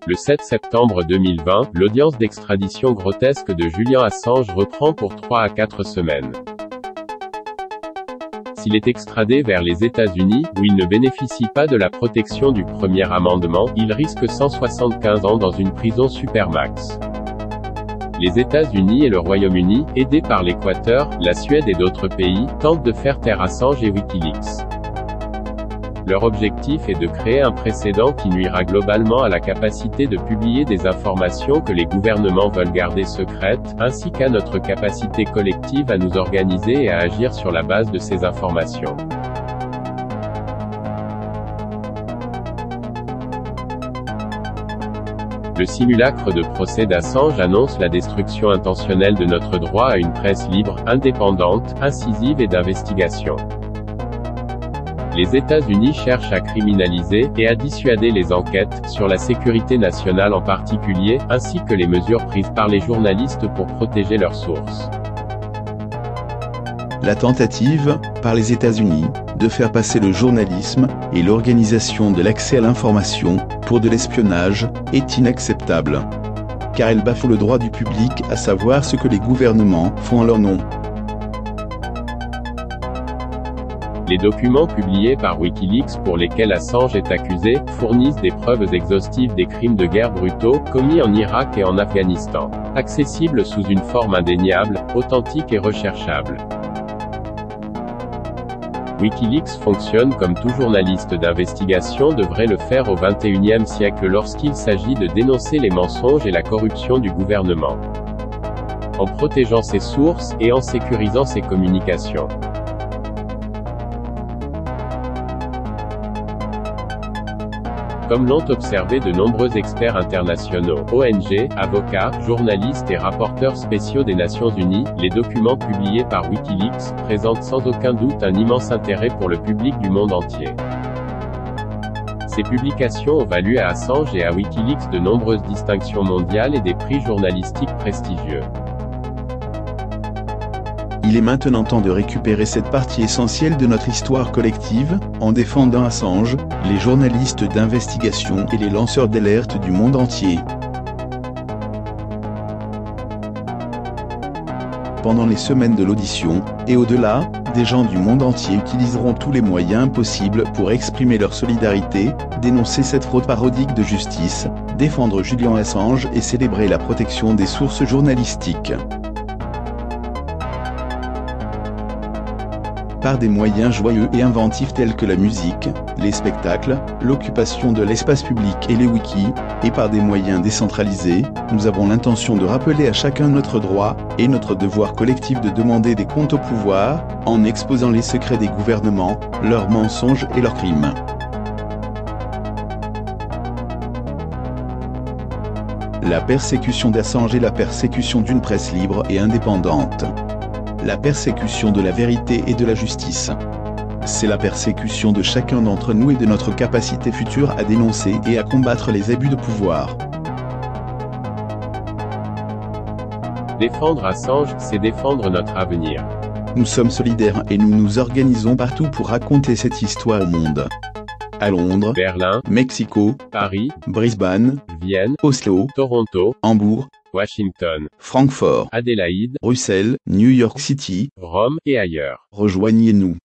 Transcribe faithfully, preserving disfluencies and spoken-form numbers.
Le sept septembre deux mille vingt, l'audience d'extradition grotesque de Julian Assange reprend pour trois à quatre semaines. S'il est extradé vers les États-Unis, où il ne bénéficie pas de la protection du premier amendement, il risque cent soixante-quinze ans dans une prison supermax. Les États-Unis et le Royaume-Uni, aidés par l'Équateur, la Suède et d'autres pays, tentent de faire taire Assange et Wikileaks. Leur objectif est de créer un précédent qui nuira globalement à la capacité de publier des informations que les gouvernements veulent garder secrètes, ainsi qu'à notre capacité collective à nous organiser et à agir sur la base de ces informations. Le simulacre de procès d'Assange annonce la destruction intentionnelle de notre droit à une presse libre, indépendante, incisive et d'investigation. Les États-Unis cherchent à criminaliser, et à dissuader les enquêtes, sur la sécurité nationale en particulier, ainsi que les mesures prises par les journalistes pour protéger leurs sources. La tentative, par les États-Unis, de faire passer le journalisme, et l'organisation de l'accès à l'information, pour de l'espionnage, est inacceptable. Car elle bafoue le droit du public à savoir ce que les gouvernements font en leur nom. Les documents publiés par Wikileaks pour lesquels Assange est accusé, fournissent des preuves exhaustives des crimes de guerre brutaux, commis en Irak et en Afghanistan. Accessibles sous une forme indéniable, authentique et recherchable. Wikileaks fonctionne comme tout journaliste d'investigation devrait le faire au vingt et unième siècle lorsqu'il s'agit de dénoncer les mensonges et la corruption du gouvernement. En protégeant ses sources, et en sécurisant ses communications. Comme l'ont observé de nombreux experts internationaux, O N G, avocats, journalistes et rapporteurs spéciaux des Nations Unies, les documents publiés par Wikileaks présentent sans aucun doute un immense intérêt pour le public du monde entier. Ces publications ont valu à Assange et à Wikileaks de nombreuses distinctions mondiales et des prix journalistiques prestigieux. Il est maintenant temps de récupérer cette partie essentielle de notre histoire collective, en défendant Assange, les journalistes d'investigation et les lanceurs d'alerte du monde entier. Pendant les semaines de l'audition, et au-delà, des gens du monde entier utiliseront tous les moyens possibles pour exprimer leur solidarité, dénoncer cette fraude parodique de justice, défendre Julian Assange et célébrer la protection des sources journalistiques. Par des moyens joyeux et inventifs tels que la musique, les spectacles, l'occupation de l'espace public et les wikis, et par des moyens décentralisés, nous avons l'intention de rappeler à chacun notre droit, et notre devoir collectif de demander des comptes au pouvoir, en exposant les secrets des gouvernements, leurs mensonges et leurs crimes. La persécution d'Assange est la persécution d'une presse libre et indépendante. La persécution de la vérité et de la justice. C'est la persécution de chacun d'entre nous et de notre capacité future à dénoncer et à combattre les abus de pouvoir. Défendre Assange, c'est défendre notre avenir. Nous sommes solidaires et nous nous organisons partout pour raconter cette histoire au monde. À Londres, Berlin, Mexico, Paris, Brisbane, Vienne, Oslo, Toronto, Hambourg, Washington, Francfort, Adélaïde, Bruxelles, New York City, Rome, et ailleurs. Rejoignez-nous.